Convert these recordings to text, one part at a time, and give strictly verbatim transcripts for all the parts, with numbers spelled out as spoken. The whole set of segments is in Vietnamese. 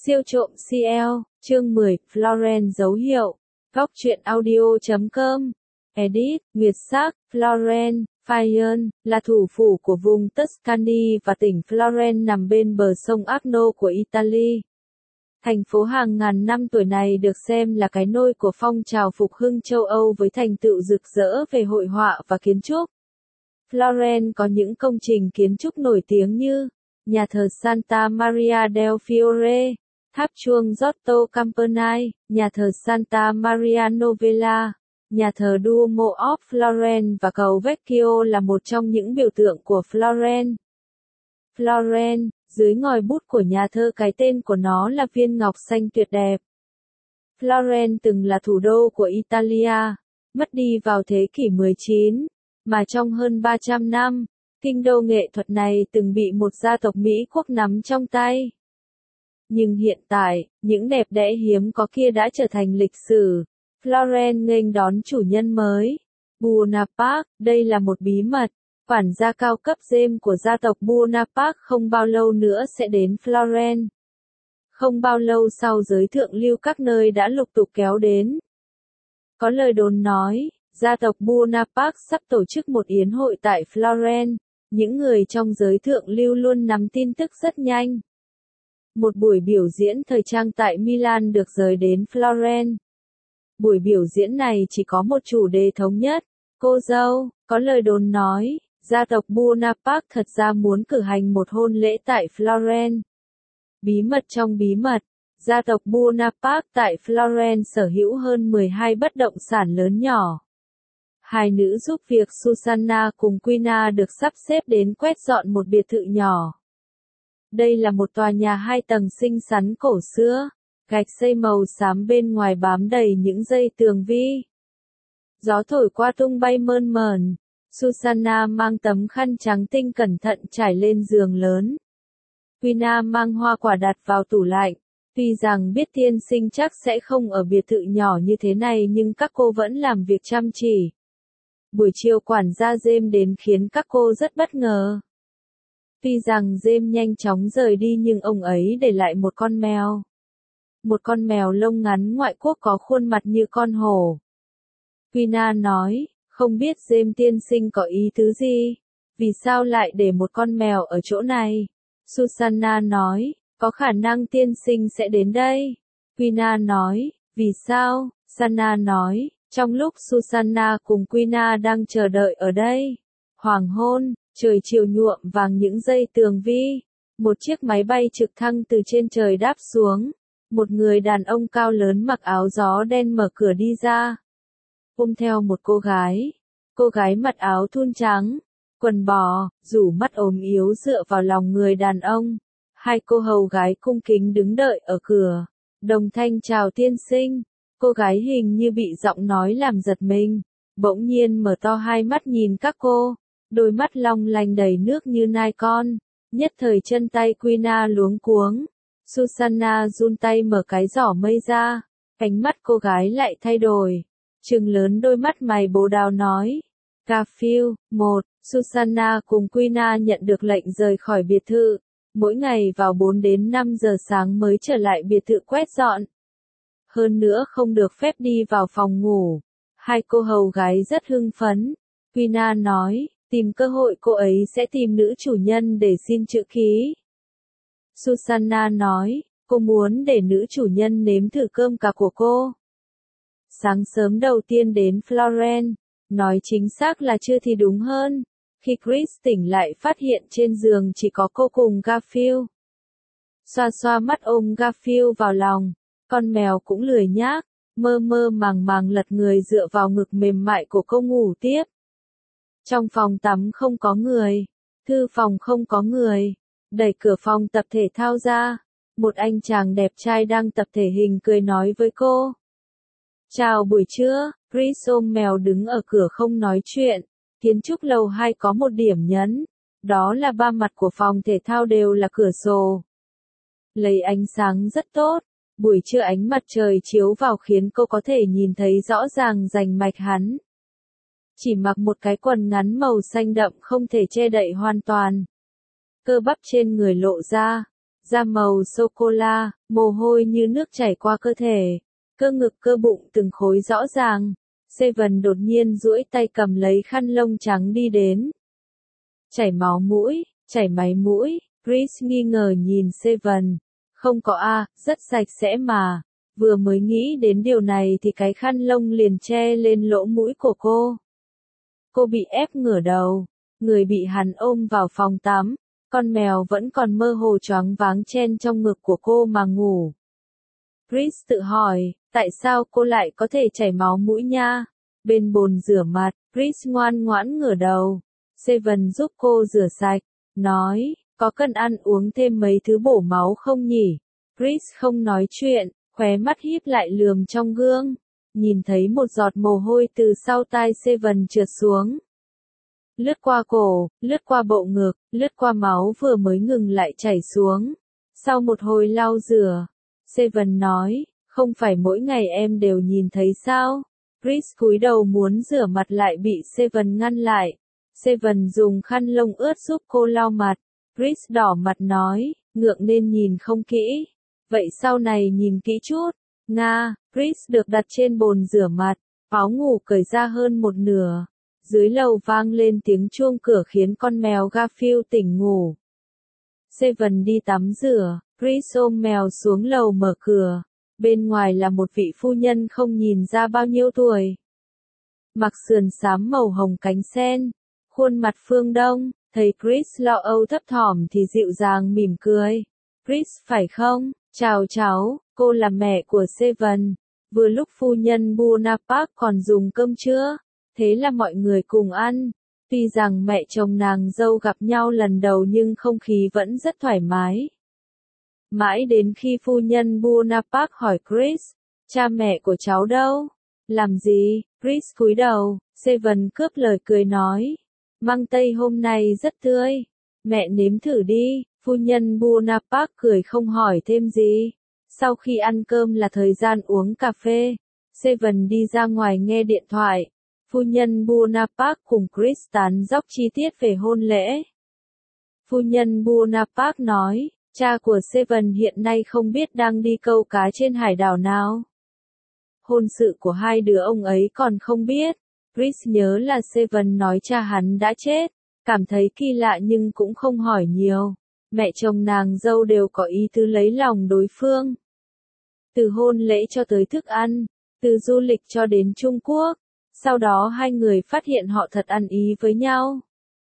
Siêu trộm xê lờ, chương mười, Florence dấu hiệu. Góc truyện audio chấm com. Edit, Nguyệt Sắc, Florence, Fayen, là thủ phủ của vùng Tuscany và tỉnh Florence nằm bên bờ sông Arno của Italy. Thành phố hàng ngàn năm tuổi này được xem là cái nôi của phong trào phục hưng châu Âu với thành tựu rực rỡ về hội họa và kiến trúc. Florence có những công trình kiến trúc nổi tiếng như nhà thờ Santa Maria del Fiore, tháp chuông Giotto Campanae, nhà thờ Santa Maria Novella, nhà thờ Duomo of Florence và cầu Vecchio là một trong những biểu tượng của Florence. Florence, dưới ngòi bút của nhà thơ cái tên của nó là viên ngọc xanh tuyệt đẹp. Florence từng là thủ đô của Italia, mất đi vào thế kỷ mười chín, mà trong hơn ba trăm năm, kinh đô nghệ thuật này từng bị một gia tộc Mỹ quốc nắm trong tay. Nhưng hiện tại, những đẹp đẽ hiếm có kia đã trở thành lịch sử. Florence nghênh đón chủ nhân mới, Bonaparte. Đây là một bí mật. Quản gia cao cấp James của gia tộc Bonaparte không bao lâu nữa sẽ đến Florence. Không bao lâu sau giới thượng lưu các nơi đã lục tục kéo đến. Có lời đồn nói, gia tộc Bonaparte sắp tổ chức một yến hội tại Florence. Những người trong giới thượng lưu luôn nắm tin tức rất nhanh. Một buổi biểu diễn thời trang tại Milan được dời đến Florence. Buổi biểu diễn này chỉ có một chủ đề thống nhất, cô dâu. Có lời đồn nói, gia tộc Bonaparte thật ra muốn cử hành một hôn lễ tại Florence. Bí mật trong bí mật, gia tộc Bonaparte tại Florence sở hữu hơn mười hai bất động sản lớn nhỏ. Hai nữ giúp việc Susanna cùng Quina được sắp xếp đến quét dọn một biệt thự nhỏ. Đây là một tòa nhà hai tầng xinh xắn cổ xưa, gạch xây màu xám bên ngoài bám đầy những dây tường vi. Gió thổi qua tung bay mơn mởn, Susanna mang tấm khăn trắng tinh cẩn thận trải lên giường lớn. Quina mang hoa quả đặt vào tủ lạnh. Tuy rằng biết tiên sinh chắc sẽ không ở biệt thự nhỏ như thế này nhưng các cô vẫn làm việc chăm chỉ. Buổi chiều quản gia James đến khiến các cô rất bất ngờ. Tuy rằng James nhanh chóng rời đi nhưng ông ấy để lại một con mèo. Một con mèo lông ngắn ngoại quốc có khuôn mặt như con hổ. Quina nói, không biết James tiên sinh có ý tứ gì? Vì sao lại để một con mèo ở chỗ này? Susanna nói, có khả năng tiên sinh sẽ đến đây. Quina nói, vì sao? Sanna nói, trong lúc Susanna cùng Quina đang chờ đợi ở đây. Hoàng hôn, trời chiều nhuộm vàng những dây tường vi. Một chiếc máy bay trực thăng từ trên trời đáp xuống. Một người đàn ông cao lớn mặc áo gió đen mở cửa đi ra. Ôm theo một cô gái. Cô gái mặc áo thun trắng, quần bò, rủ mắt ốm yếu dựa vào lòng người đàn ông. Hai cô hầu gái cung kính đứng đợi ở cửa. Đồng thanh chào tiên sinh. Cô gái hình như bị giọng nói làm giật mình. Bỗng nhiên mở to hai mắt nhìn các cô. Đôi mắt long lanh đầy nước như nai con. Nhất thời chân tay Quina luống cuống. Susanna run tay mở cái giỏ mây ra. Ánh mắt cô gái lại thay đổi. Trừng lớn đôi mắt mày bồ đào nói. Garfield, một. Susanna cùng Quina nhận được lệnh rời khỏi biệt thự. Mỗi ngày vào bốn đến năm giờ sáng mới trở lại biệt thự quét dọn. Hơn nữa không được phép đi vào phòng ngủ. Hai cô hầu gái rất hưng phấn. Quina nói, tìm cơ hội cô ấy sẽ tìm nữ chủ nhân để xin chữ ký. Susanna nói, cô muốn để nữ chủ nhân nếm thử cơm cà của cô. Sáng sớm đầu tiên đến Florence, nói chính xác là chưa thì đúng hơn. Khi Chris tỉnh lại phát hiện trên giường chỉ có cô cùng Garfield. Xoa xoa mắt ôm Garfield vào lòng, con mèo cũng lười nhác, mơ mơ màng màng lật người dựa vào ngực mềm mại của cô ngủ tiếp. Trong phòng tắm không có người, thư phòng không có người, đẩy cửa phòng tập thể thao ra, một anh chàng đẹp trai đang tập thể hình cười nói với cô. Chào buổi trưa, Chris ôm mèo đứng ở cửa không nói chuyện. Kiến trúc lầu hai có một điểm nhấn, đó là ba mặt của phòng thể thao đều là cửa sổ. Lấy ánh sáng rất tốt, buổi trưa ánh mặt trời chiếu vào khiến cô có thể nhìn thấy rõ ràng rành mạch hắn. Chỉ mặc một cái quần ngắn màu xanh đậm không thể che đậy hoàn toàn. Cơ bắp trên người lộ ra, da màu sô-cô-la, mồ hôi như nước chảy qua cơ thể, cơ ngực cơ bụng từng khối rõ ràng. Seven đột nhiên duỗi tay cầm lấy khăn lông trắng đi đến. Chảy máu mũi, chảy máy mũi, Chris nghi ngờ nhìn Seven. Không có a, rất sạch sẽ mà. Vừa mới nghĩ đến điều này thì cái khăn lông liền che lên lỗ mũi của cô. Cô bị ép ngửa đầu, người bị hắn ôm vào phòng tắm, con mèo vẫn còn mơ hồ choáng váng chen trong ngực của cô mà ngủ. Chris tự hỏi, tại sao cô lại có thể chảy máu mũi nha? Bên bồn rửa mặt, Chris ngoan ngoãn ngửa đầu. Seven giúp cô rửa sạch, nói, có cần ăn uống thêm mấy thứ bổ máu không nhỉ? Chris không nói chuyện, khóe mắt híp lại lườm trong gương. Nhìn thấy một giọt mồ hôi từ sau tai Seven trượt xuống. Lướt qua cổ, lướt qua bộ ngực, lướt qua máu vừa mới ngừng lại chảy xuống. Sau một hồi lau rửa, Seven nói, không phải mỗi ngày em đều nhìn thấy sao? Chris cúi đầu muốn rửa mặt lại bị Seven ngăn lại. Seven dùng khăn lông ướt giúp cô lau mặt. Chris đỏ mặt nói, ngượng nên nhìn không kỹ. Vậy sau này nhìn kỹ chút. Nga, Chris được đặt trên bồn rửa mặt, áo ngủ cởi ra hơn một nửa. Dưới lầu vang lên tiếng chuông cửa khiến con mèo Garfield tỉnh ngủ. Seven đi tắm rửa, Chris ôm mèo xuống lầu mở cửa. Bên ngoài là một vị phu nhân không nhìn ra bao nhiêu tuổi. Mặc sườn xám màu hồng cánh sen, khuôn mặt phương Đông, thấy Chris lo âu thấp thỏm thì dịu dàng mỉm cười. Chris phải không? Chào cháu, cô là mẹ của Seven. Vừa lúc phu nhân Bonaparte còn dùng cơm trưa, thế là mọi người cùng ăn. Tuy rằng mẹ chồng nàng dâu gặp nhau lần đầu nhưng không khí vẫn rất thoải mái. Mãi đến khi phu nhân Bonaparte hỏi Chris, cha mẹ của cháu đâu? Làm gì? Chris cúi đầu, Seven cướp lời cười nói. Măng tây hôm nay rất tươi. Mẹ nếm thử đi. Phu nhân Bonaparte cười không hỏi thêm gì. Sau khi ăn cơm là thời gian uống cà phê. Seven đi ra ngoài nghe điện thoại. Phu nhân Bonaparte cùng Chris tán dóc chi tiết về hôn lễ. Phu nhân Bonaparte nói, cha của Seven hiện nay không biết đang đi câu cá trên hải đảo nào. Hôn sự của hai đứa ông ấy còn không biết. Chris nhớ là Seven nói cha hắn đã chết. Cảm thấy kỳ lạ nhưng cũng không hỏi nhiều. Mẹ chồng nàng dâu đều có ý tứ lấy lòng đối phương. Từ hôn lễ cho tới thức ăn, từ du lịch cho đến Trung Quốc. Sau đó hai người phát hiện họ thật ăn ý với nhau.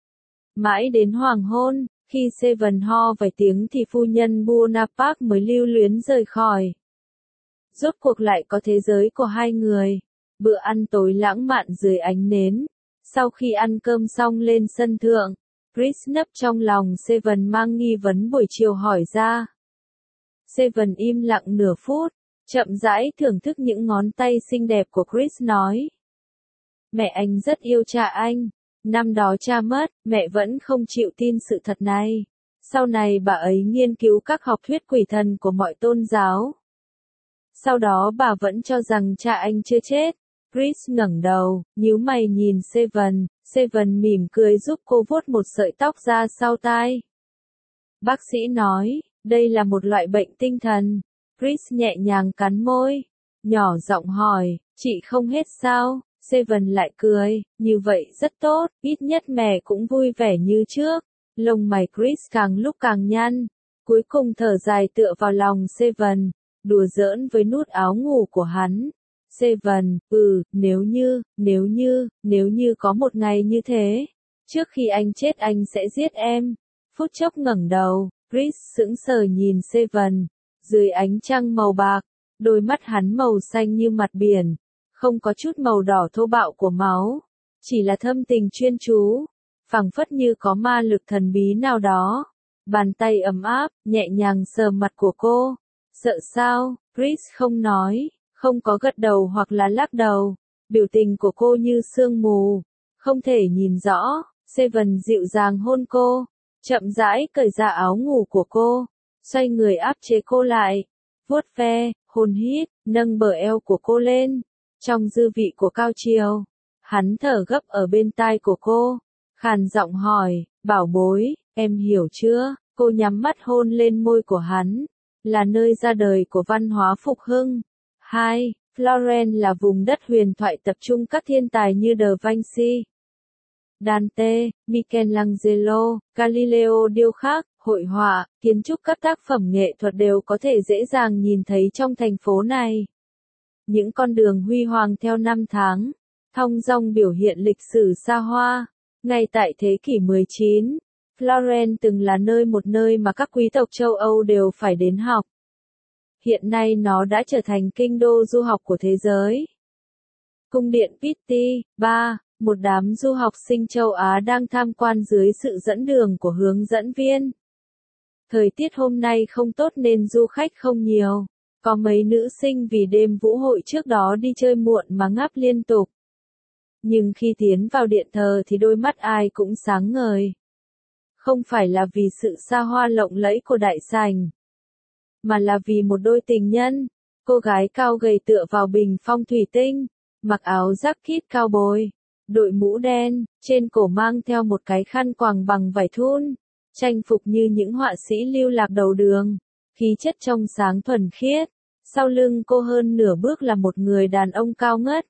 Mãi đến hoàng hôn, khi Seven ho vài tiếng thì phu nhân Bonaparte mới lưu luyến rời khỏi. Rốt cuộc lại có thế giới của hai người. Bữa ăn tối lãng mạn dưới ánh nến. Sau khi ăn cơm xong lên sân thượng, Chris nấp trong lòng Seven mang nghi vấn buổi chiều hỏi ra. Seven im lặng nửa phút, chậm rãi thưởng thức những ngón tay xinh đẹp của Chris nói. Mẹ anh rất yêu cha anh. Năm đó cha mất, mẹ vẫn không chịu tin sự thật này. Sau này bà ấy nghiên cứu các học thuyết quỷ thần của mọi tôn giáo. Sau đó bà vẫn cho rằng cha anh chưa chết. Chris ngẩng đầu, nhíu mày nhìn Seven. Seven mỉm cười giúp cô vuốt một sợi tóc ra sau tai. Bác sĩ nói, đây là một loại bệnh tinh thần. Chris nhẹ nhàng cắn môi, nhỏ giọng hỏi, chị không hết sao? Seven lại cười, như vậy rất tốt, ít nhất mẹ cũng vui vẻ như trước. Lông mày Chris càng lúc càng nhăn, cuối cùng thở dài tựa vào lòng Seven, đùa giỡn với nút áo ngủ của hắn. Seven, ừ, nếu như, nếu như, nếu như có một ngày như thế, trước khi anh chết anh sẽ giết em. Phút chốc ngẩng đầu, Chris sững sờ nhìn Seven, dưới ánh trăng màu bạc, đôi mắt hắn màu xanh như mặt biển, không có chút màu đỏ thô bạo của máu, chỉ là thâm tình chuyên chú, phảng phất như có ma lực thần bí nào đó. Bàn tay ấm áp, nhẹ nhàng sờ mặt của cô. Sợ sao? Chris không nói, không có gật đầu hoặc là lắc đầu. Biểu tình của cô như sương mù, không thể nhìn rõ. Seven dịu dàng hôn cô, chậm rãi cởi ra áo ngủ của cô, xoay người áp chế cô lại, vuốt ve, hôn hít, nâng bờ eo của cô lên. Trong dư vị của cao triều, hắn thở gấp ở bên tai của cô, khàn giọng hỏi, bảo bối, em hiểu chưa? Cô nhắm mắt hôn lên môi của hắn, là nơi ra đời của văn hóa phục hưng. hai. Florence là vùng đất huyền thoại tập trung các thiên tài như Da Vinci, Dante, Michelangelo, Galileo điêu khắc, hội họa, kiến trúc, các tác phẩm nghệ thuật đều có thể dễ dàng nhìn thấy trong thành phố này. Những con đường huy hoàng theo năm tháng, thong dong biểu hiện lịch sử xa hoa. Ngay tại thế kỷ mười chín, Florence từng là nơi một nơi mà các quý tộc châu Âu đều phải đến học. Hiện nay nó đã trở thành kinh đô du học của thế giới. Cung điện Pitti. ba. Một đám du học sinh châu Á đang tham quan dưới sự dẫn đường của hướng dẫn viên. Thời tiết hôm nay không tốt nên du khách không nhiều. Có mấy nữ sinh vì đêm vũ hội trước đó đi chơi muộn mà ngáp liên tục. Nhưng khi tiến vào điện thờ thì đôi mắt ai cũng sáng ngời. Không phải là vì sự xa hoa lộng lẫy của đại sảnh, mà là vì một đôi tình nhân. Cô gái cao gầy tựa vào bình phong thủy tinh, mặc áo jacket cao bồi, đội mũ đen, trên cổ mang theo một cái khăn quàng bằng vải thun, trang phục như những họa sĩ lưu lạc đầu đường, khí chất trong sáng thuần khiết. Sau lưng cô hơn nửa bước là một người đàn ông cao ngất.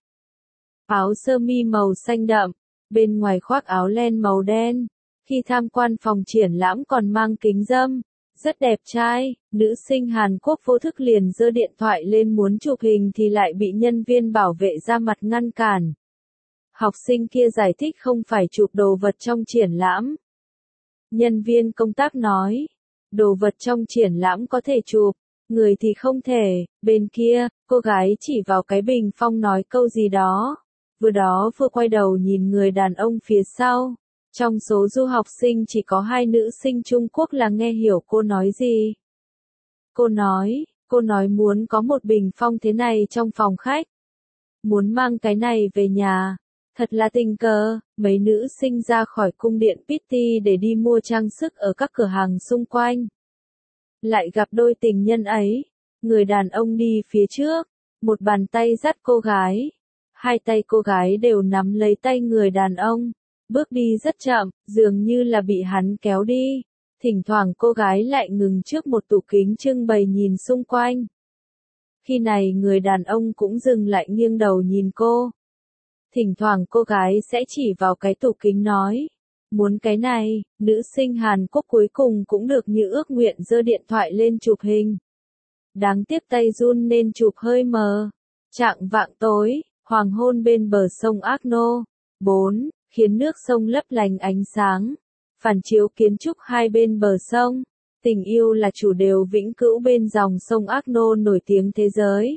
Áo sơ mi màu xanh đậm, bên ngoài khoác áo len màu đen. Khi tham quan phòng triển lãm còn mang kính râm, rất đẹp trai. Nữ sinh Hàn Quốc vô thức liền giơ điện thoại lên muốn chụp hình thì lại bị nhân viên bảo vệ ra mặt ngăn cản. Học sinh kia giải thích không phải chụp đồ vật trong triển lãm. Nhân viên công tác nói, đồ vật trong triển lãm có thể chụp, người thì không thể. Bên kia, cô gái chỉ vào cái bình phong nói câu gì đó, vừa đó vừa quay đầu nhìn người đàn ông phía sau. Trong số du học sinh chỉ có hai nữ sinh Trung Quốc là nghe hiểu cô nói gì. Cô nói, cô nói muốn có một bình phong thế này trong phòng khách. Muốn mang cái này về nhà. Thật là tình cờ, mấy nữ sinh ra khỏi cung điện Pitti để đi mua trang sức ở các cửa hàng xung quanh. Lại gặp đôi tình nhân ấy, người đàn ông đi phía trước, một bàn tay dắt cô gái. Hai tay cô gái đều nắm lấy tay người đàn ông. Bước đi rất chậm, dường như là bị hắn kéo đi. Thỉnh thoảng cô gái lại ngừng trước một tủ kính trưng bày nhìn xung quanh. Khi này người đàn ông cũng dừng lại nghiêng đầu nhìn cô. Thỉnh thoảng cô gái sẽ chỉ vào cái tủ kính nói, muốn cái này. Nữ sinh Hàn Quốc cuối cùng cũng được như ước nguyện giơ điện thoại lên chụp hình. Đáng tiếc tay run nên chụp hơi mờ. Chạng vạng tối, hoàng hôn bên bờ sông Arno. bốn. Khiến nước sông lấp lánh ánh sáng, phản chiếu kiến trúc hai bên bờ sông. Tình yêu là chủ đề vĩnh cửu bên dòng sông Arno nổi tiếng thế giới.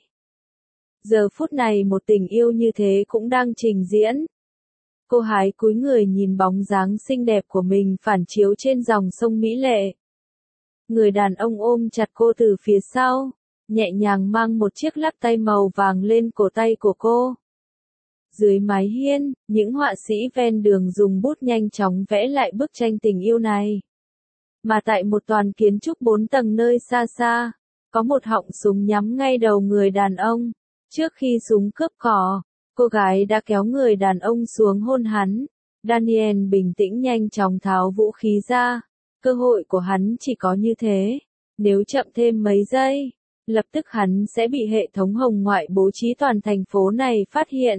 Giờ phút này một tình yêu như thế cũng đang trình diễn. Cô hái cúi người nhìn bóng dáng xinh đẹp của mình phản chiếu trên dòng sông mỹ lệ. Người đàn ông ôm chặt cô từ phía sau, nhẹ nhàng mang một chiếc lắc tay màu vàng lên cổ tay của cô. Dưới mái hiên, những họa sĩ ven đường dùng bút nhanh chóng vẽ lại bức tranh tình yêu này. Mà tại một toàn kiến trúc bốn tầng nơi xa xa, có một họng súng nhắm ngay đầu người đàn ông. Trước khi súng cướp cò, cô gái đã kéo người đàn ông xuống hôn hắn. Daniel bình tĩnh nhanh chóng tháo vũ khí ra. Cơ hội của hắn chỉ có như thế. Nếu chậm thêm mấy giây, lập tức hắn sẽ bị hệ thống hồng ngoại bố trí toàn thành phố này phát hiện.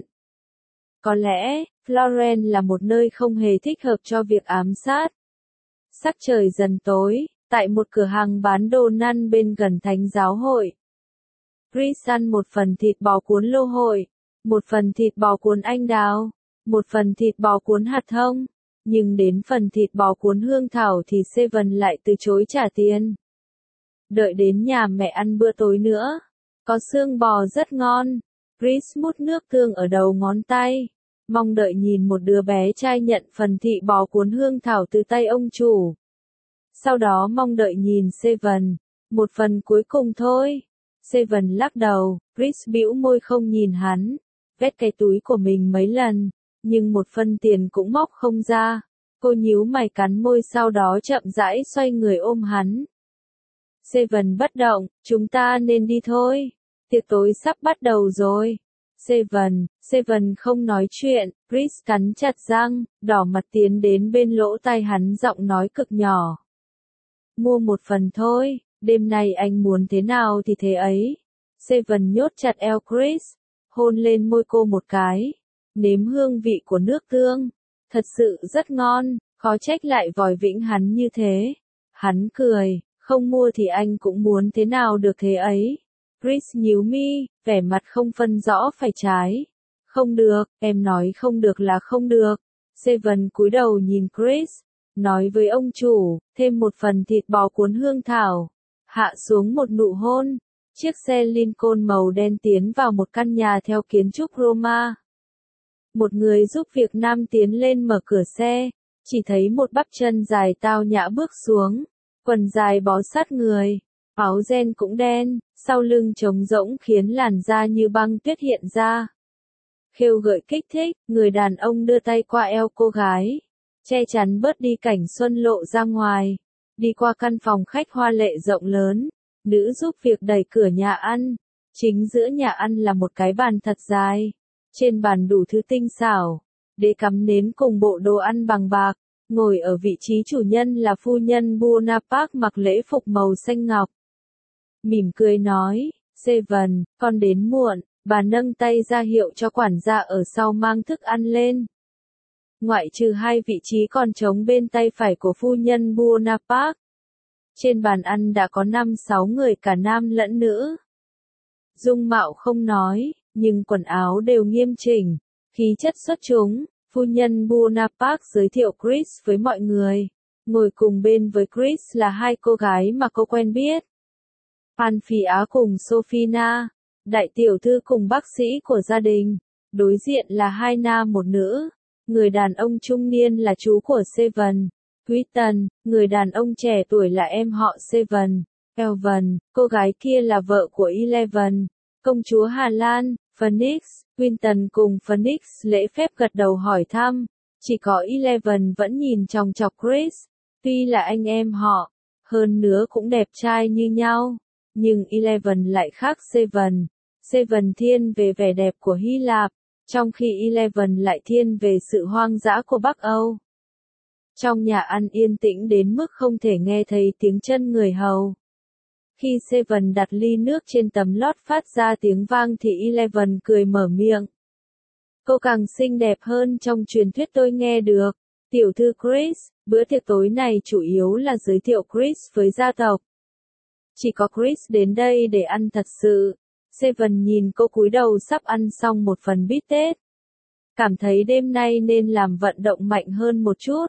Có lẽ, Florence là một nơi không hề thích hợp cho việc ám sát. Sắc trời dần tối, tại một cửa hàng bán đồ năn bên gần thánh giáo hội. Chris ăn một phần thịt bò cuốn lô hội, một phần thịt bò cuốn anh đào, một phần thịt bò cuốn hạt thông. Nhưng đến phần thịt bò cuốn hương thảo thì Seven lại từ chối trả tiền. Đợi đến nhà mẹ ăn bữa tối nữa. Có xương bò rất ngon. Chris mút nước tương ở đầu ngón tay. Mong đợi nhìn một đứa bé trai nhận phần thịt bò cuốn hương thảo từ tay ông chủ. Sau đó mong đợi nhìn Seven. Một phần cuối cùng thôi. Seven lắc đầu, Chris bĩu môi không nhìn hắn. Vét cái túi của mình mấy lần, nhưng một phân tiền cũng móc không ra. Cô nhíu mày cắn môi sau đó chậm rãi xoay người ôm hắn. Seven bất động, chúng ta nên đi thôi. Tiệc tối sắp bắt đầu rồi. Seven, Seven không nói chuyện, Chris cắn chặt răng, đỏ mặt tiến đến bên lỗ tai hắn giọng nói cực nhỏ. Mua một phần thôi, đêm nay anh muốn thế nào thì thế ấy. Seven nhốt chặt eo Chris, hôn lên môi cô một cái, nếm hương vị của nước tương. Thật sự rất ngon, khó trách lại vòi vĩnh hắn như thế. Hắn cười, không mua thì anh cũng muốn thế nào được thế ấy. Chris nhíu mi, vẻ mặt không phân rõ phải trái. Không được, em nói không được là không được. Seven cúi đầu nhìn Chris, nói với ông chủ, thêm một phần thịt bò cuốn hương thảo. Hạ xuống một nụ hôn. Chiếc xe Lincoln màu đen tiến vào một căn nhà theo kiến trúc Roma. Một người giúp việc nam tiến lên mở cửa xe, chỉ thấy một bắp chân dài tao nhã bước xuống, quần dài bó sát người, áo ren cũng đen, sau lưng trống rỗng khiến làn da như băng tuyết hiện ra. Khêu gợi kích thích, người đàn ông đưa tay qua eo cô gái, che chắn bớt đi cảnh xuân lộ ra ngoài, đi qua căn phòng khách hoa lệ rộng lớn. Nữ giúp việc đẩy cửa nhà ăn, chính giữa nhà ăn là một cái bàn thật dài, trên bàn đủ thứ tinh xảo, đế cắm nến cùng bộ đồ ăn bằng bạc, ngồi ở vị trí chủ nhân là phu nhân Bonaparte mặc lễ phục màu xanh ngọc. Mỉm cười nói, Seven, con đến muộn, bà nâng tay ra hiệu cho quản gia ở sau mang thức ăn lên. Ngoại trừ hai vị trí còn trống bên tay phải của phu nhân Bonaparte. Trên bàn ăn đã có năm sáu người cả nam lẫn nữ. Dung mạo không nói, nhưng quần áo đều nghiêm chỉnh, khí chất xuất chúng. Phu nhân Bonaparte giới thiệu Chris với mọi người. Ngồi cùng bên với Chris là hai cô gái mà cô quen biết. Anphia cùng Sophina, đại tiểu thư cùng bác sĩ của gia đình. Đối diện là hai nam một nữ. Người đàn ông trung niên là chú của Seven. Quinton, người đàn ông trẻ tuổi là em họ Seven. Elven, cô gái kia là vợ của Eleven. Công chúa Hà Lan, Phoenix. Quinton cùng Phoenix lễ phép gật đầu hỏi thăm. Chỉ có Eleven vẫn nhìn chòng chọc Chris. Tuy là anh em họ, hơn nữa cũng đẹp trai như nhau. Nhưng Eleven lại khác Seven. Seven thiên về vẻ đẹp của Hy Lạp, trong khi Eleven lại thiên về sự hoang dã của Bắc Âu. Trong nhà ăn yên tĩnh đến mức không thể nghe thấy tiếng chân người hầu. Khi Seven đặt ly nước trên tấm lót phát ra tiếng vang thì Eleven cười mở miệng. Cô càng xinh đẹp hơn trong truyền thuyết tôi nghe được. Tiểu thư Chris, bữa tiệc tối này chủ yếu là giới thiệu Chris với gia tộc. Chỉ có Chris đến đây để ăn thật sự. Seven nhìn cô cúi đầu sắp ăn xong một phần bít tết. Cảm thấy đêm nay nên làm vận động mạnh hơn một chút.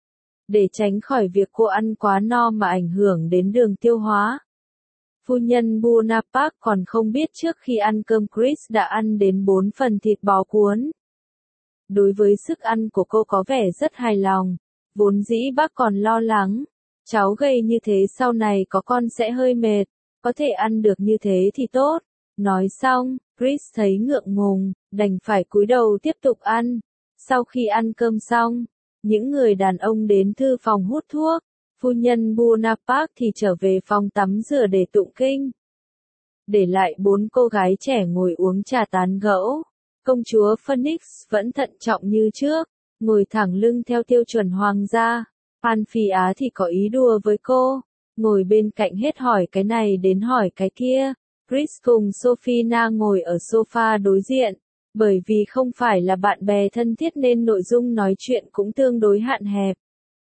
Để tránh khỏi việc cô ăn quá no mà ảnh hưởng đến đường tiêu hóa. Phu nhân Bonaparte còn không biết trước khi ăn cơm Chris đã ăn đến bốn phần thịt bò cuốn. Đối với sức ăn của cô có vẻ rất hài lòng. Vốn dĩ bác còn lo lắng. Cháu gầy như thế sau này có con sẽ hơi mệt. Có thể ăn được như thế thì tốt. Nói xong, Chris thấy ngượng ngùng, đành phải cúi đầu tiếp tục ăn. Sau khi ăn cơm xong, những người đàn ông đến thư phòng hút thuốc. Phu nhân Bonaparte thì trở về phòng tắm rửa để tụng kinh. Để lại bốn cô gái trẻ ngồi uống trà tán gẫu. Công chúa Phoenix vẫn thận trọng như trước, ngồi thẳng lưng theo tiêu chuẩn hoàng gia. Anphia thì có ý đùa với cô, ngồi bên cạnh hết hỏi cái này đến hỏi cái kia. Chris cùng Sophina ngồi ở sofa đối diện, bởi vì không phải là bạn bè thân thiết nên nội dung nói chuyện cũng tương đối hạn hẹp.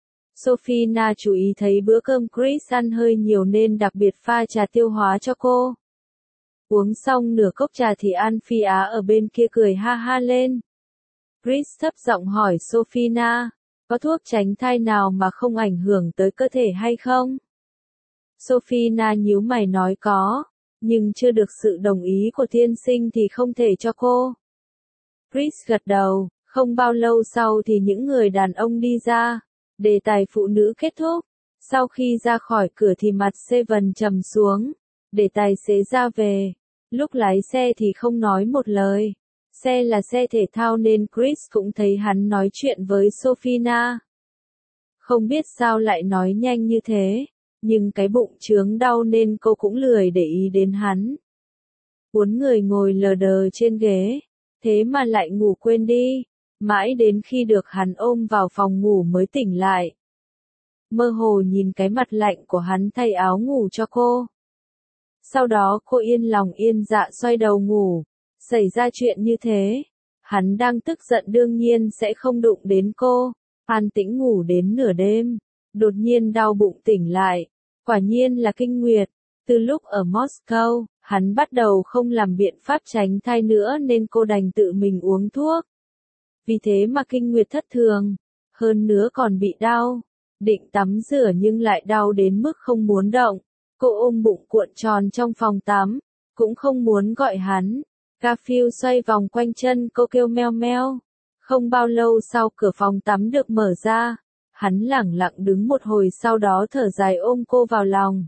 Sophina chú ý thấy bữa cơm Chris ăn hơi nhiều nên đặc biệt pha trà tiêu hóa cho cô. Uống xong nửa cốc trà thì Anphia ở bên kia cười ha ha lên. Chris thấp giọng hỏi Sophina, có thuốc tránh thai nào mà không ảnh hưởng tới cơ thể hay không? Sophina nhíu mày nói có, nhưng chưa được sự đồng ý của tiên sinh thì không thể cho cô. Chris gật đầu, không bao lâu sau thì những người đàn ông đi ra. Đề tài phụ nữ kết thúc. Sau khi ra khỏi cửa thì mặt Seven trầm xuống. Để tài xế ra về. Lúc lái xe thì không nói một lời. Xe là xe thể thao nên Chris cũng thấy hắn nói chuyện với Sophina. Không biết sao lại nói nhanh như thế. Nhưng cái bụng chướng đau nên cô cũng lười để ý đến hắn. Bốn người ngồi lờ đờ trên ghế. Thế mà lại ngủ quên đi. Mãi đến khi được hắn ôm vào phòng ngủ mới tỉnh lại. mơ hồ nhìn cái mặt lạnh của hắn thay áo ngủ cho cô. Sau đó cô yên lòng yên dạ xoay đầu ngủ. Xảy ra chuyện như thế, hắn đang tức giận đương nhiên sẽ không đụng đến cô. An tĩnh ngủ đến nửa đêm, đột nhiên đau bụng tỉnh lại. Quả nhiên là kinh nguyệt. Từ lúc ở Moscow, hắn bắt đầu không làm biện pháp tránh thai nữa nên cô đành tự mình uống thuốc. Vì thế mà kinh nguyệt thất thường, hơn nữa còn bị đau. Định tắm rửa nhưng lại đau đến mức không muốn động. Cô ôm bụng cuộn tròn trong phòng tắm, cũng không muốn gọi hắn. Garfield xoay vòng quanh chân cô kêu meo meo. Không bao lâu sau cửa phòng tắm được mở ra. Hắn lẳng lặng đứng một hồi sau đó thở dài ôm cô vào lòng.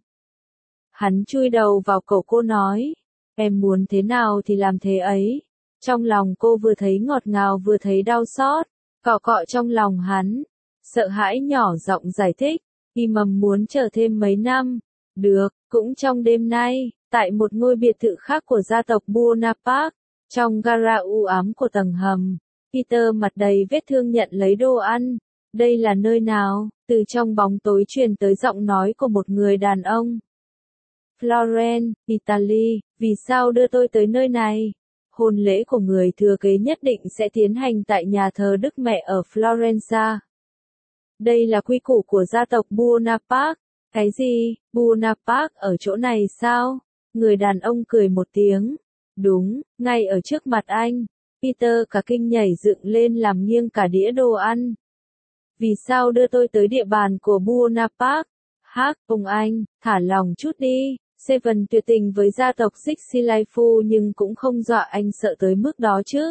Hắn chui đầu vào cổ cô nói, em muốn thế nào thì làm thế ấy. Trong lòng cô vừa thấy ngọt ngào vừa thấy đau xót, cọ cọ trong lòng hắn. Sợ hãi nhỏ giọng giải thích, y mầm muốn chờ thêm mấy năm. Được, cũng trong đêm nay, tại một ngôi biệt thự khác của gia tộc Bonaparte, trong gara u ám của tầng hầm, Peter mặt đầy vết thương nhận lấy đồ ăn. Đây là nơi nào? Từ trong bóng tối truyền tới giọng nói của một người đàn ông. Florence, Italy, vì sao đưa tôi tới nơi này? Hôn lễ của người thừa kế nhất định sẽ tiến hành tại nhà thờ Đức Mẹ ở Florence. Đây là quy củ của gia tộc Bonaparte. Cái gì? Bonaparte ở chỗ này sao? Người đàn ông cười một tiếng. Đúng, ngay ở trước mặt anh. Peter cả kinh nhảy dựng lên làm nghiêng cả đĩa đồ ăn. Vì sao đưa tôi tới địa bàn của Bonaparte? Hắc, ông anh, thả lòng chút đi. Seven tuyệt tình với gia tộc Xixilifu nhưng cũng không dọa anh sợ tới mức đó chứ.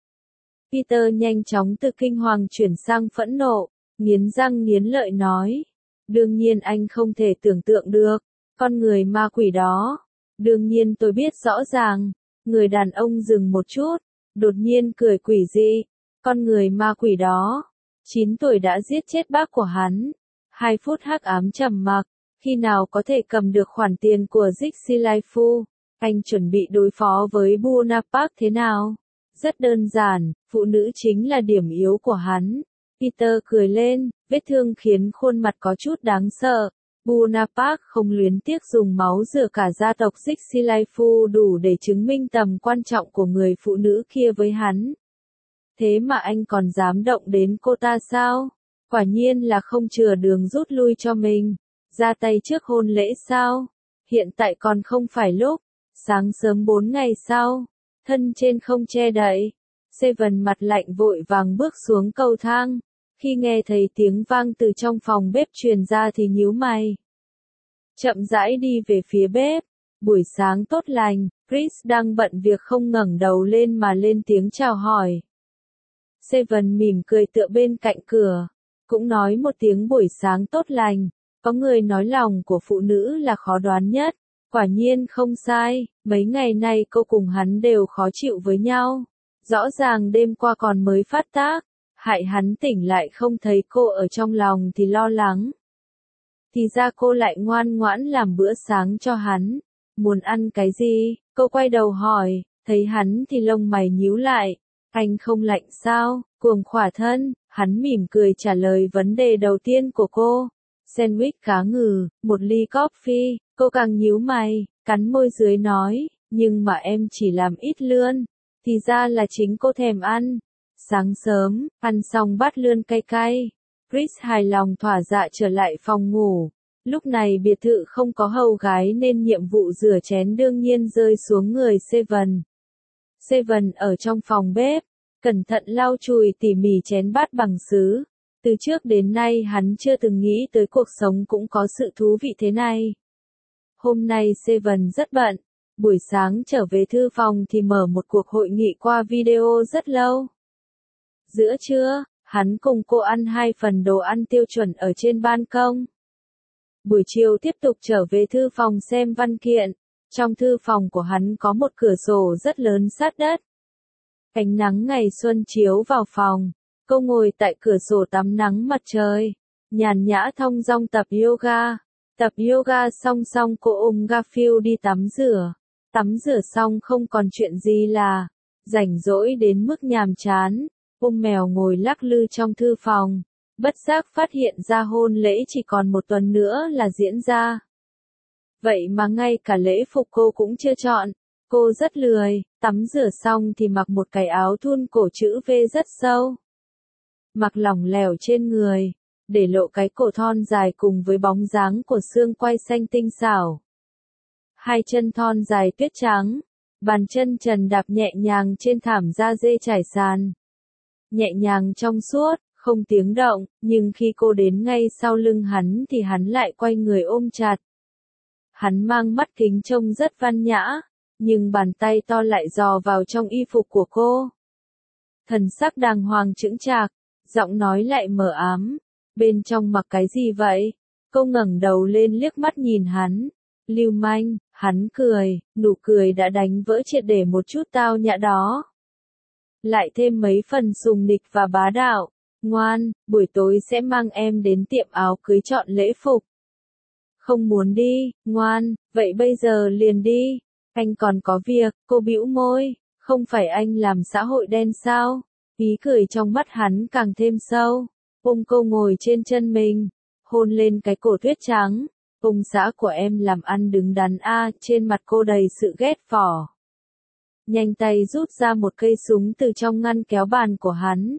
Peter nhanh chóng từ kinh hoàng chuyển sang phẫn nộ, nghiến răng nghiến lợi nói. Đương nhiên anh không thể tưởng tượng được, con người ma quỷ đó. Đương nhiên tôi biết rõ ràng. Người đàn ông dừng một chút, đột nhiên cười quỷ dị. Con người ma quỷ đó. chín tuổi đã giết chết bác của hắn. Hai phút hắc ám trầm mặc. Khi nào có thể cầm được khoản tiền của Xixilifu, anh chuẩn bị đối phó với Bonaparte thế nào? Rất đơn giản, phụ nữ chính là điểm yếu của hắn. Peter cười lên, vết thương khiến khuôn mặt có chút đáng sợ. Bonaparte không luyến tiếc dùng máu rửa cả gia tộc Xixilifu đủ để chứng minh tầm quan trọng của người phụ nữ kia với hắn. Thế mà anh còn dám động đến cô ta sao? Quả nhiên là không chừa đường rút lui cho mình. Ra tay trước hôn lễ sao? Hiện tại còn không phải lúc. Sáng sớm bốn ngày sau. Thân trên không che đậy. Seven mặt lạnh vội vàng bước xuống cầu thang. Khi nghe thấy tiếng vang từ trong phòng bếp truyền ra thì nhíu mày. Chậm rãi đi về phía bếp. Buổi sáng tốt lành, Chris đang bận việc không ngẩng đầu lên mà lên tiếng chào hỏi. Seven mỉm cười tựa bên cạnh cửa. Cũng nói một tiếng buổi sáng tốt lành. Có người nói lòng của phụ nữ là khó đoán nhất. Quả nhiên không sai, mấy ngày nay cô cùng hắn đều khó chịu với nhau. Rõ ràng đêm qua còn mới phát tác. Hại hắn tỉnh lại không thấy cô ở trong lòng thì lo lắng. Thì ra cô lại ngoan ngoãn làm bữa sáng cho hắn. Muốn ăn cái gì? Cô quay đầu hỏi, thấy hắn thì lông mày nhíu lại. Anh không lạnh sao? Cuồng khỏa thân, hắn mỉm cười trả lời vấn đề đầu tiên của cô. Sandwich cá ngừ, một ly coffee, cô càng nhíu mày, cắn môi dưới nói, nhưng mà em chỉ làm ít lươn. Thì ra là chính cô thèm ăn. Sáng sớm, ăn xong bát lươn cay cay. Chris hài lòng thỏa dạ trở lại phòng ngủ. Lúc này biệt thự không có hầu gái nên nhiệm vụ rửa chén đương nhiên rơi xuống người Seven. Seven ở trong phòng bếp, cẩn thận lau chùi tỉ mỉ chén bát bằng sứ. Từ trước đến nay hắn chưa từng nghĩ tới cuộc sống cũng có sự thú vị thế này. Hôm nay Seven rất bận. Buổi sáng trở về thư phòng thì mở một cuộc hội nghị qua video rất lâu. Giữa trưa, hắn cùng cô ăn hai phần đồ ăn tiêu chuẩn ở trên ban công. Buổi chiều tiếp tục trở về thư phòng xem văn kiện. Trong thư phòng của hắn có một cửa sổ rất lớn sát đất. Ánh nắng ngày xuân chiếu vào phòng. Cô ngồi tại cửa sổ tắm nắng mặt trời. Nhàn nhã thong dong tập yoga. Tập yoga xong xong cô ôm Garfield đi tắm rửa. Tắm rửa xong không còn chuyện gì là. Rảnh rỗi đến mức nhàm chán. Ôm mèo ngồi lắc lư trong thư phòng. bất giác phát hiện ra hôn lễ chỉ còn một tuần nữa là diễn ra. Vậy mà ngay cả lễ phục cô cũng chưa chọn, cô rất lười, tắm rửa xong thì mặc một cái áo thun cổ chữ V rất sâu. Mặc lỏng lẻo trên người, để lộ cái cổ thon dài cùng với bóng dáng của xương quai xanh tinh xảo. Hai chân thon dài tuyết trắng, bàn chân trần đạp nhẹ nhàng trên thảm da dê trải sàn. Nhẹ nhàng trong suốt, không tiếng động, nhưng khi cô đến ngay sau lưng hắn thì hắn lại quay người ôm chặt. Hắn mang mắt kính trông rất văn nhã, nhưng bàn tay to lại dò vào trong y phục của cô. Thần sắc đàng hoàng chững chạc, giọng nói lại mờ ám. Bên trong mặc cái gì vậy? Cô ngẩng đầu lên liếc mắt nhìn hắn. Lưu manh, hắn cười, nụ cười đã đánh vỡ triệt để một chút tao nhã đó. Lại thêm mấy phần sùng nịch và bá đạo. Ngoan, buổi tối sẽ mang em đến tiệm áo cưới chọn lễ phục. Không muốn đi, ngoan, vậy bây giờ liền đi. Anh còn có việc, cô bĩu môi, không phải anh làm xã hội đen sao? Ý cười trong mắt hắn càng thêm sâu. Ôm cô ngồi trên chân mình, hôn lên cái cổ tuyết trắng. Ông xã của em làm ăn đứng đắn a, trên mặt cô đầy sự ghét bỏ. Nhanh tay rút ra một cây súng từ trong ngăn kéo bàn của hắn.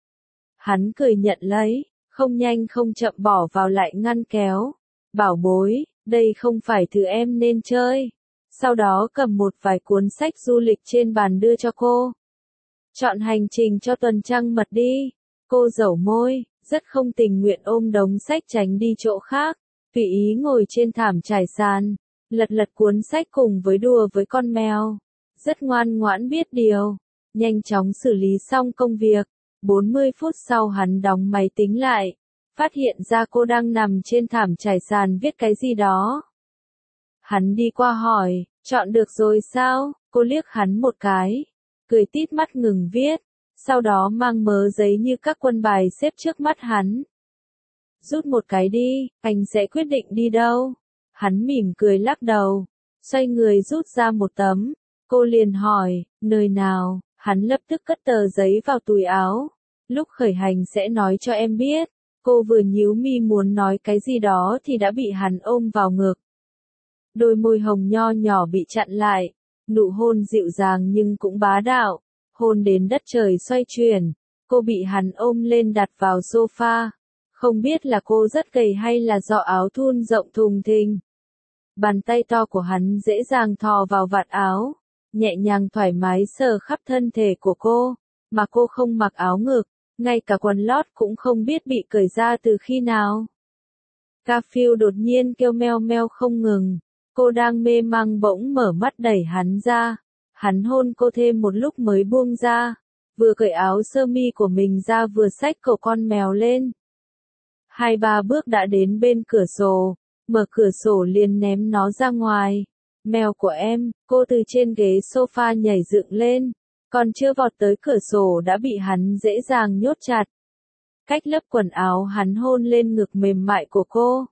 Hắn cười nhận lấy, không nhanh không chậm bỏ vào lại ngăn kéo. Bảo bối, đây không phải thứ em nên chơi. Sau đó cầm một vài cuốn sách du lịch trên bàn đưa cho cô. Chọn hành trình cho tuần trăng mật đi. Cô dẩu môi, rất không tình nguyện ôm đống sách tránh đi chỗ khác. Tùy ý ngồi trên thảm trải sàn, lật lật cuốn sách cùng với đùa với con mèo. Rất ngoan ngoãn biết điều, nhanh chóng xử lý xong công việc. bốn mươi phút sau hắn đóng máy tính lại, phát hiện ra cô đang nằm trên thảm trải sàn viết cái gì đó. Hắn đi qua hỏi, chọn được rồi sao? Cô liếc hắn một cái, cười tít mắt ngừng viết, sau đó mang mớ giấy như các quân bài xếp trước mắt hắn. Rút một cái đi, anh sẽ quyết định đi đâu. Hắn mỉm cười lắc đầu, xoay người rút ra một tấm. Cô liền hỏi, nơi nào? Hắn lập tức cất tờ giấy vào túi áo. Lúc khởi hành sẽ nói cho em biết. Cô vừa nhíu mi muốn nói cái gì đó thì đã bị hắn ôm vào ngực. Đôi môi hồng nho nhỏ bị chặn lại. Nụ hôn dịu dàng nhưng cũng bá đạo. Hôn đến đất trời xoay chuyển. Cô bị hắn ôm lên đặt vào sofa. Không biết là cô rất gầy hay là do áo thun rộng thùng thình. Bàn tay to của hắn dễ dàng thò vào vạt áo, nhẹ nhàng thoải mái sờ khắp thân thể của cô, mà cô không mặc áo ngực, ngay cả quần lót cũng không biết bị cởi ra từ khi nào. Garfield đột nhiên kêu meo meo không ngừng, cô đang mê mang bỗng mở mắt đẩy hắn ra, hắn hôn cô thêm một lúc mới buông ra, vừa cởi áo sơ mi của mình ra vừa xách cổ con mèo lên. Hai ba bước đã đến bên cửa sổ, mở cửa sổ liền ném nó ra ngoài. Mèo của em, cô từ trên ghế sofa nhảy dựng lên, còn chưa vọt tới cửa sổ đã bị hắn dễ dàng nhốt chặt. Cách lớp quần áo hắn hôn lên ngực mềm mại của cô.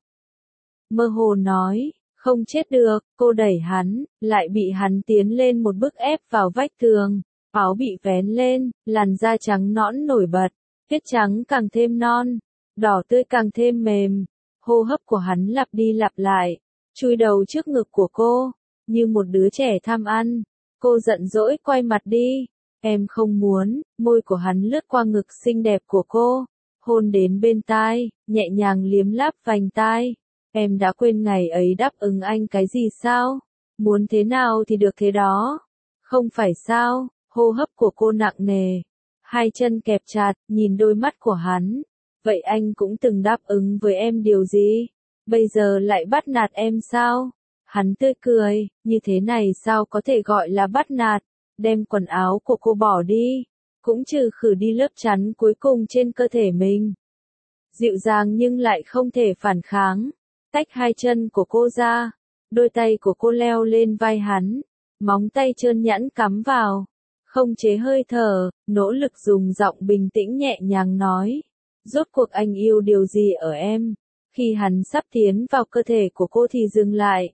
Mơ hồ nói, không chết được, cô đẩy hắn, lại bị hắn tiến lên một bước ép vào vách tường. Áo bị vén lên, làn da trắng nõn nổi bật, huyết trắng càng thêm non. Đỏ tươi càng thêm mềm, hô hấp của hắn lặp đi lặp lại, chui đầu trước ngực của cô, như một đứa trẻ tham ăn. Cô giận dỗi quay mặt đi, em không muốn, môi của hắn lướt qua ngực xinh đẹp của cô, hôn đến bên tai, nhẹ nhàng liếm láp vành tai. Em đã quên ngày ấy đáp ứng anh cái gì sao? Muốn thế nào thì được thế đó. Không phải sao? Hô hấp của cô nặng nề, hai chân kẹp chặt, nhìn đôi mắt của hắn. Vậy anh cũng từng đáp ứng với em điều gì? Bây giờ lại bắt nạt em sao? Hắn tươi cười, như thế này sao có thể gọi là bắt nạt? Đem quần áo của cô bỏ đi, cũng trừ khử đi lớp chắn cuối cùng trên cơ thể mình. Dịu dàng nhưng lại không thể phản kháng. Tách hai chân của cô ra, đôi tay của cô leo lên vai hắn, móng tay trơn nhẵn cắm vào, không chế hơi thở, nỗ lực dùng giọng bình tĩnh nhẹ nhàng nói. Rốt cuộc anh yêu điều gì ở em? Khi hắn sắp tiến vào cơ thể của cô thì dừng lại.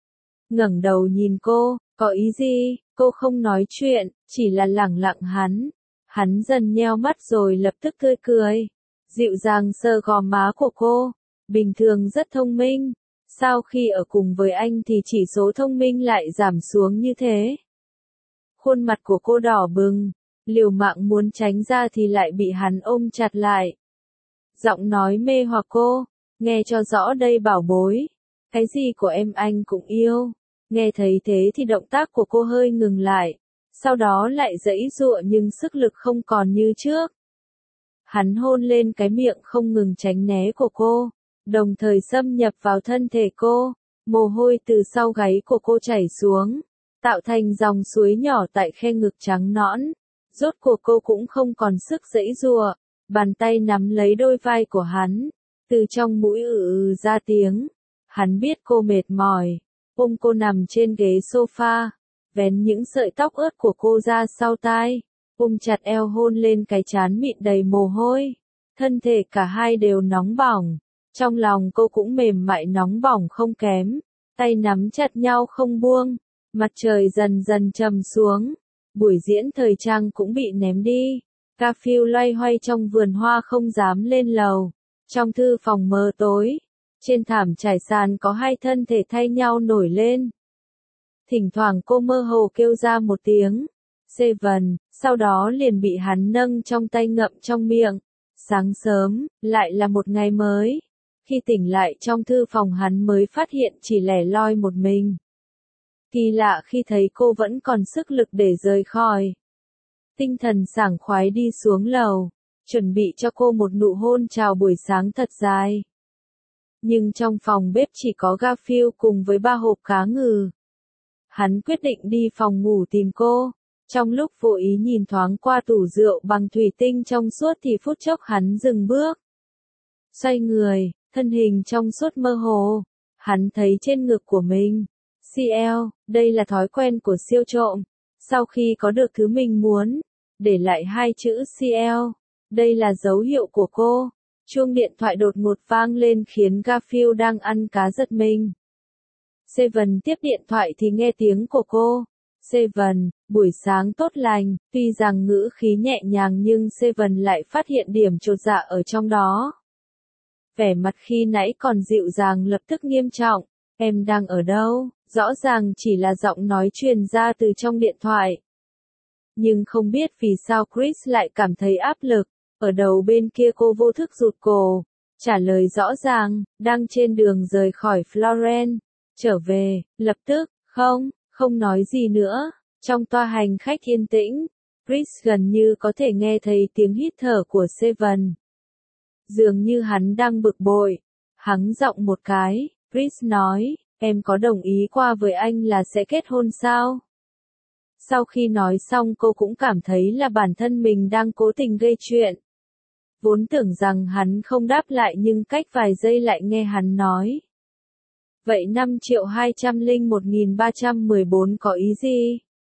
Ngẩng đầu nhìn cô, có ý gì? Cô không nói chuyện, chỉ là lẳng lặng hắn. Hắn dần nheo mắt rồi lập tức tươi cười. dịu dàng sờ gò má của cô. Bình thường rất thông minh. Sao khi ở cùng với anh thì chỉ số thông minh lại giảm xuống như thế? Khuôn mặt của cô đỏ bừng, liều mạng muốn tránh ra thì lại bị hắn ôm chặt lại. Giọng nói mê hoặc cô, nghe cho rõ đây bảo bối. Cái gì của em anh cũng yêu. Nghe thấy thế thì động tác của cô hơi ngừng lại. Sau đó lại giãy giụa nhưng sức lực không còn như trước. Hắn hôn lên cái miệng không ngừng tránh né của cô, đồng thời xâm nhập vào thân thể cô. Mồ hôi từ sau gáy của cô chảy xuống, tạo thành dòng suối nhỏ tại khe ngực trắng nõn. Rốt cuộc cô cũng không còn sức giãy giụa, bàn tay nắm lấy đôi vai của hắn, từ trong mũi ừ ừ ra tiếng. Hắn biết cô mệt mỏi, ôm cô nằm trên ghế sofa, vén những sợi tóc ướt của cô ra sau tai, ôm chặt eo hôn lên cái trán mịn đầy mồ hôi. Thân thể cả hai đều nóng bỏng, trong lòng cô cũng mềm mại nóng bỏng không kém, tay nắm chặt nhau không buông. Mặt trời dần dần trầm xuống, buổi diễn thời trang cũng bị ném đi. Garfield loay hoay trong vườn hoa không dám lên lầu. Trong thư phòng mờ tối, trên thảm trải sàn có hai thân thể thay nhau nổi lên. Thỉnh thoảng cô mơ hồ kêu ra một tiếng Seven, sau đó liền bị hắn nâng trong tay ngậm trong miệng. Sáng sớm, lại là một ngày mới. Khi tỉnh lại trong thư phòng hắn mới phát hiện chỉ lẻ loi một mình. Kỳ lạ khi thấy cô vẫn còn sức lực để rời khỏi. Tinh thần sảng khoái đi xuống lầu, chuẩn bị cho cô một nụ hôn chào buổi sáng thật dài. Nhưng trong phòng bếp chỉ có Garfield cùng với ba hộp cá ngừ. Hắn quyết định đi phòng ngủ tìm cô. Trong lúc vô ý nhìn thoáng qua tủ rượu bằng thủy tinh trong suốt thì phút chốc hắn dừng bước. Xoay người, thân hình trong suốt mơ hồ. Hắn thấy trên ngực của mình. xê lờ, đây là thói quen của siêu trộm. Sau khi có được thứ mình muốn, để lại hai chữ xê lờ. Đây là dấu hiệu của cô. Chuông điện thoại đột ngột vang lên khiến Garfield đang ăn cá giật mình. Seven tiếp điện thoại thì nghe tiếng của cô. Seven, buổi sáng tốt lành. Tuy rằng ngữ khí nhẹ nhàng nhưng Seven lại phát hiện điểm chột dạ ở trong đó. Vẻ mặt khi nãy còn dịu dàng lập tức nghiêm trọng. Em đang ở đâu? Rõ ràng chỉ là giọng nói truyền ra từ trong điện thoại. Nhưng không biết vì sao Chris lại cảm thấy áp lực. Ở đầu bên kia cô vô thức rụt cổ. Trả lời rõ ràng, đang trên đường rời khỏi Florence. Trở về, lập tức, không, không nói gì nữa. Trong toa hành khách yên tĩnh, Chris gần như có thể nghe thấy tiếng hít thở của Seven. Dường như hắn đang bực bội. Hắng giọng một cái, Chris nói, em có đồng ý qua với anh là sẽ kết hôn sao? Sau khi nói xong cô cũng cảm thấy là bản thân mình đang cố tình gây chuyện. Vốn tưởng rằng hắn không đáp lại nhưng cách vài giây lại nghe hắn nói. Vậy năm triệu hai trăm lẻ một nghìn ba trăm mười bốn có ý gì?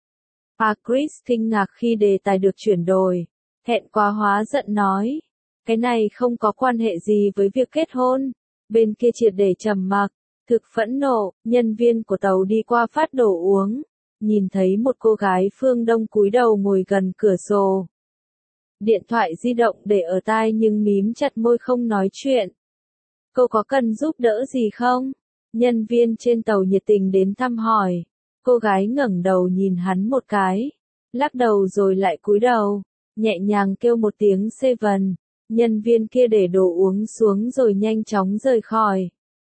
À Chris kinh ngạc khi đề tài được chuyển đổi. Hẹn quá hóa giận nói. Cái này không có quan hệ gì với việc kết hôn. Bên kia triệt để trầm mặc. Thực phẫn nộ, nhân viên của tàu đi qua phát đồ uống. Nhìn thấy một cô gái phương Đông cúi đầu ngồi gần cửa sổ. Điện thoại di động để ở tai nhưng mím chặt môi không nói chuyện. Cô có cần giúp đỡ gì không? Nhân viên trên tàu nhiệt tình đến thăm hỏi. Cô gái ngẩng đầu nhìn hắn một cái. Lắc đầu rồi lại cúi đầu. Nhẹ nhàng kêu một tiếng Seven. Nhân viên kia để đồ uống xuống rồi nhanh chóng rời khỏi.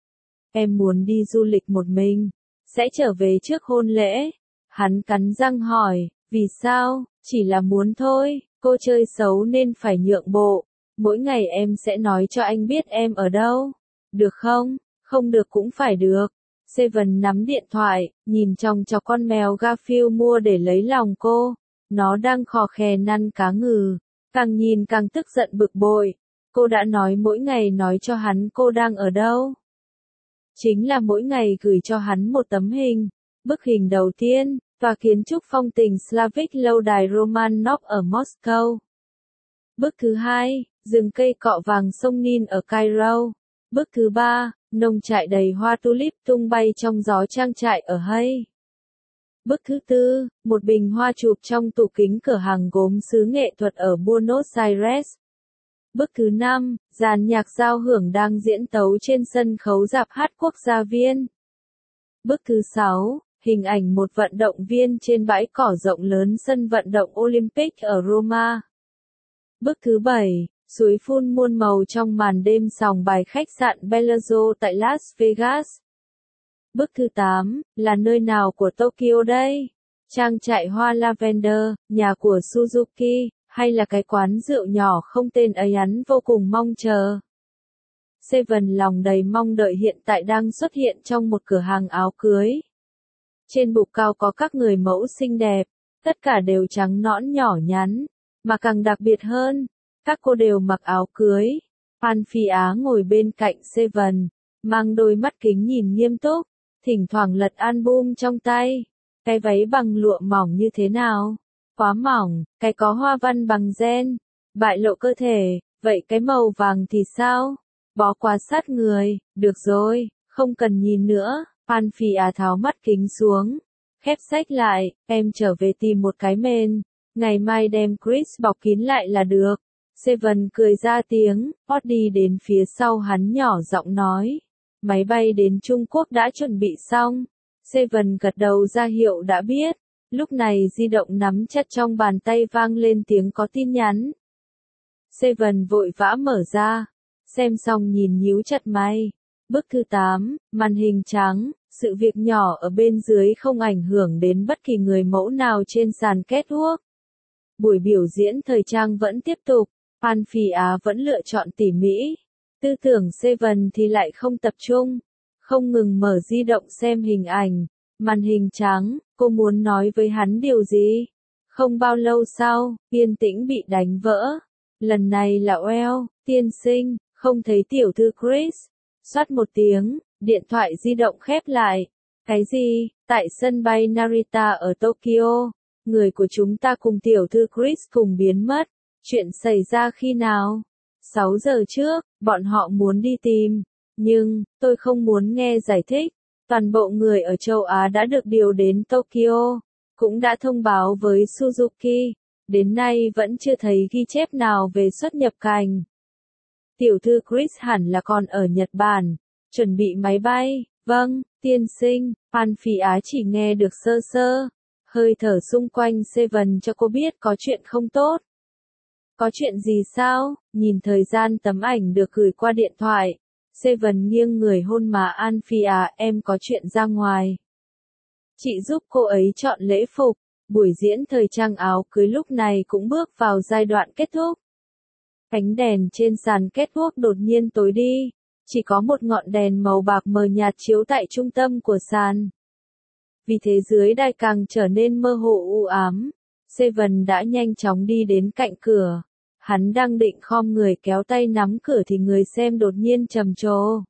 Em muốn đi du lịch một mình. Sẽ trở về trước hôn lễ. Hắn cắn răng hỏi. Vì sao? Chỉ là muốn thôi. Cô chơi xấu nên phải nhượng bộ. Mỗi ngày em sẽ nói cho anh biết em ở đâu. Được không? Không được cũng phải được. Seven nắm điện thoại, nhìn chòng chọc con mèo Garfield mua để lấy lòng cô. Nó đang khò khè năn cá ngừ. Càng nhìn càng tức giận bực bội. Cô đã nói mỗi ngày nói cho hắn cô đang ở đâu. Chính là mỗi ngày gửi cho hắn một tấm hình. Bức hình đầu tiên, tòa kiến trúc phong tình Slavic lâu đài Romanov ở Moscow. Bức thứ hai, rừng cây cọ vàng sông Nin ở Cairo. Bức thứ ba, nông trại đầy hoa tulip tung bay trong gió trang trại ở Hay. Bức thứ tư, một bình hoa chụp trong tủ kính cửa hàng gốm sứ nghệ thuật ở Buenos Aires. Bức thứ năm, dàn nhạc giao hưởng đang diễn tấu trên sân khấu rạp hát quốc gia Viên. Bức thứ sáu, hình ảnh một vận động viên trên bãi cỏ rộng lớn sân vận động Olympic ở Roma. Bức thứ bảy, suối phun muôn màu trong màn đêm sòng bài khách sạn Bellagio tại Las Vegas. Bức thứ tám, là nơi nào của Tokyo đây? Trang trại hoa lavender, nhà của Suzuki, hay là cái quán rượu nhỏ không tên ấy hắn vô cùng mong chờ? Seven lòng đầy mong đợi hiện tại đang xuất hiện trong một cửa hàng áo cưới. Trên bục cao có các người mẫu xinh đẹp, tất cả đều trắng nõn nhỏ nhắn, mà càng đặc biệt hơn, các cô đều mặc áo cưới. Phan Phi Á ngồi bên cạnh Seven, mang đôi mắt kính nhìn nghiêm túc, thỉnh thoảng lật album trong tay. Cái váy bằng lụa mỏng như thế nào? Quá mỏng, cái có hoa văn bằng gen, bại lộ cơ thể, vậy cái màu vàng thì sao? Bó quá sát người, được rồi, không cần nhìn nữa. Phan Phi Á tháo mắt kính xuống, khép sách lại, em trở về tìm một cái mền, ngày mai đem Chris bọc kín lại là được. Seven cười ra tiếng, Hot đi đến phía sau hắn nhỏ giọng nói, máy bay đến Trung Quốc đã chuẩn bị xong. Seven gật đầu ra hiệu đã biết, lúc này di động nắm chặt trong bàn tay vang lên tiếng có tin nhắn. Seven vội vã mở ra, xem xong nhìn nhíu chặt mày. Bức thứ tám, màn hình trắng, sự việc nhỏ ở bên dưới không ảnh hưởng đến bất kỳ người mẫu nào trên sàn catwalk. Buổi biểu diễn thời trang vẫn tiếp tục, Phan Phi Á vẫn lựa chọn tỉ mỉ. Tư tưởng Seven thì lại không tập trung, không ngừng mở di động xem hình ảnh. Màn hình trắng, cô muốn nói với hắn điều gì? Không bao lâu sau, yên tĩnh bị đánh vỡ. Lần này là Well, tiên sinh, không thấy tiểu thư Chris. Xoát một tiếng, điện thoại di động khép lại. Cái gì? Tại sân bay Narita ở Tokyo, người của chúng ta cùng tiểu thư Chris cùng biến mất. Chuyện xảy ra khi nào? sáu giờ trước, bọn họ muốn đi tìm. Nhưng, tôi không muốn nghe giải thích. Toàn bộ người ở châu Á đã được điều đến Tokyo, cũng đã thông báo với Suzuki. Đến nay vẫn chưa thấy ghi chép nào về xuất nhập cảnh. Tiểu thư Chris hẳn là còn ở Nhật Bản, chuẩn bị máy bay. Vâng, tiên sinh. Phan Phi Á chỉ nghe được sơ sơ. Hơi thở xung quanh Seven cho cô biết có chuyện không tốt. Có chuyện gì sao? Nhìn thời gian tấm ảnh được gửi qua điện thoại. Seven nghiêng người hôn má An Phi Á, em có chuyện ra ngoài. Chị giúp cô ấy chọn lễ phục. Buổi diễn thời trang áo cưới lúc này cũng bước vào giai đoạn kết thúc. Ánh đèn trên sàn catwalk đột nhiên tối đi. Chỉ có một ngọn đèn màu bạc mờ nhạt chiếu tại trung tâm của sàn. Vì thế dưới đài càng trở nên mơ hồ u ám. Seven đã nhanh chóng đi đến cạnh cửa. Hắn đang định khom người kéo tay nắm cửa thì người xem đột nhiên trầm trồ.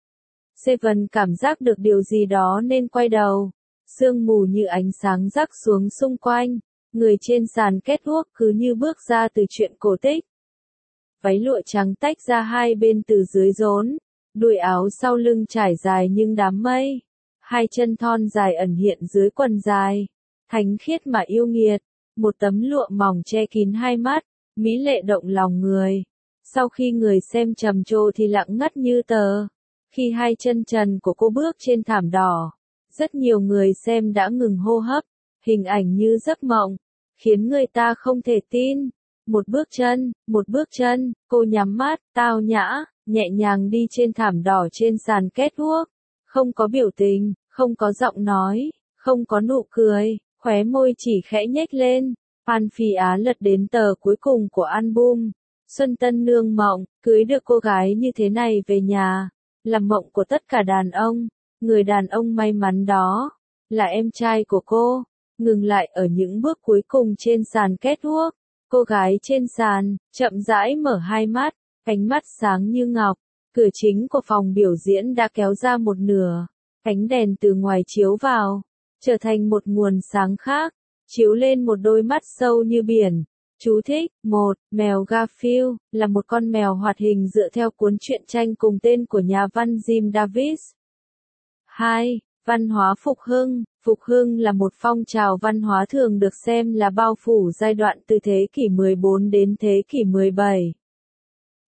Seven cảm giác được điều gì đó nên quay đầu. Sương mù như ánh sáng rắc xuống xung quanh. Người trên sàn catwalk cứ như bước ra từ truyện cổ tích. Váy lụa trắng tách ra hai bên từ dưới rốn. Đuôi áo sau lưng trải dài nhưng đám mây. Hai chân thon dài ẩn hiện dưới quần dài. Thánh khiết mà yêu nghiệt. Một tấm lụa mỏng che kín hai mắt. Mỹ lệ động lòng người. Sau khi người xem trầm trồ thì lặng ngắt như tờ. Khi hai chân trần của cô bước trên thảm đỏ, rất nhiều người xem đã ngừng hô hấp. Hình ảnh như giấc mộng, khiến người ta không thể tin. Một bước chân, một bước chân, cô nhắm mắt, tao nhã, nhẹ nhàng đi trên thảm đỏ trên sàn catwalk. Không có biểu tình, không có giọng nói, không có nụ cười, khóe môi chỉ khẽ nhếch lên. Phan Phi Á lật đến tờ cuối cùng của album. Xuân Tân Nương mộng, cưới được cô gái như thế này về nhà, là mộng của tất cả đàn ông. Người đàn ông may mắn đó, là em trai của cô. Ngừng lại ở những bước cuối cùng trên sàn catwalk. Cô gái trên sàn, chậm rãi mở hai mắt, ánh mắt sáng như ngọc. Cửa chính của phòng biểu diễn đã kéo ra một nửa. Ánh đèn từ ngoài chiếu vào, trở thành một nguồn sáng khác. Chiếu lên một đôi mắt sâu như biển. Chú thích, một, mèo Garfield, là một con mèo hoạt hình dựa theo cuốn truyện tranh cùng tên của nhà văn Jim Davis. hai. Văn hóa phục hưng. Phục hưng là một phong trào văn hóa thường được xem là bao phủ giai đoạn từ thế kỷ mười bốn đến thế kỷ mười bảy.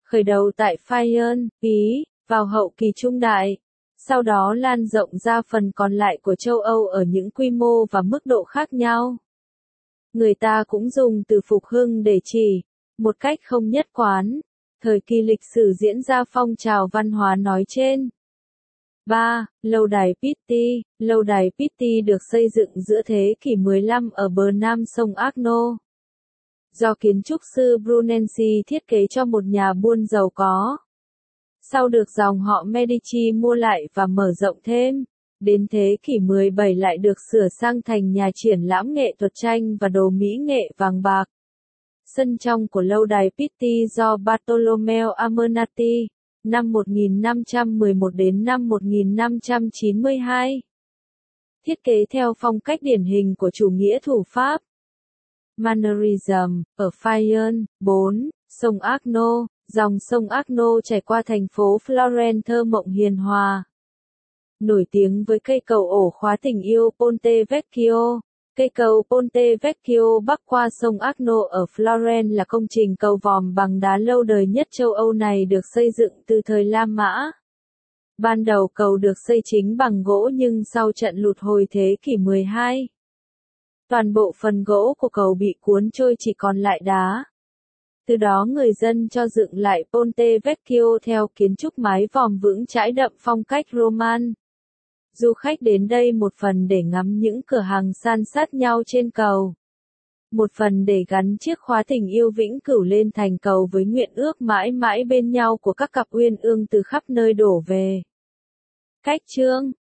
khởi đầu tại Fayenne, Ý, vào hậu kỳ trung đại, sau đó lan rộng ra phần còn lại của châu Âu ở những quy mô và mức độ khác nhau. Người ta cũng dùng từ phục hưng để chỉ, một cách không nhất quán, thời kỳ lịch sử diễn ra phong trào văn hóa nói trên. ba. Lâu đài Pitti. Lâu đài Pitti được xây dựng giữa thế kỷ mười lăm ở bờ nam sông Arno. Do kiến trúc sư Brunelleschi thiết kế cho một nhà buôn giàu có. Sau được dòng họ Medici mua lại và mở rộng thêm, đến thế kỷ mười bảy lại được sửa sang thành nhà triển lãm nghệ thuật tranh và đồ mỹ nghệ vàng bạc. Sân trong của lâu đài Pitti do Bartolomeo Amernati, năm một nghìn năm trăm mười một đến năm một nghìn năm trăm chín mươi hai. Thiết kế theo phong cách điển hình của chủ nghĩa thủ Pháp. Mannerism, ở Fayenne. bốn. Sông Arno. Dòng sông Arno chảy qua thành phố Florence thơ mộng hiền hòa. Nổi tiếng với cây cầu ổ khóa tình yêu Ponte Vecchio. Cây cầu Ponte Vecchio bắc qua sông Arno ở Florence là công trình cầu vòm bằng đá lâu đời nhất châu Âu này, được xây dựng từ thời La Mã. Ban đầu cầu được xây chính bằng gỗ nhưng sau trận lụt hồi thế kỷ mười hai, toàn bộ phần gỗ của cầu bị cuốn trôi, chỉ còn lại đá. Từ đó người dân cho dựng lại Ponte Vecchio theo kiến trúc mái vòm vững chãi đậm phong cách Roman. Du khách đến đây một phần để ngắm những cửa hàng san sát nhau trên cầu, một phần để gắn chiếc khóa tình yêu vĩnh cửu lên thành cầu với nguyện ước mãi mãi bên nhau của các cặp uyên ương từ khắp nơi đổ về. Cách chương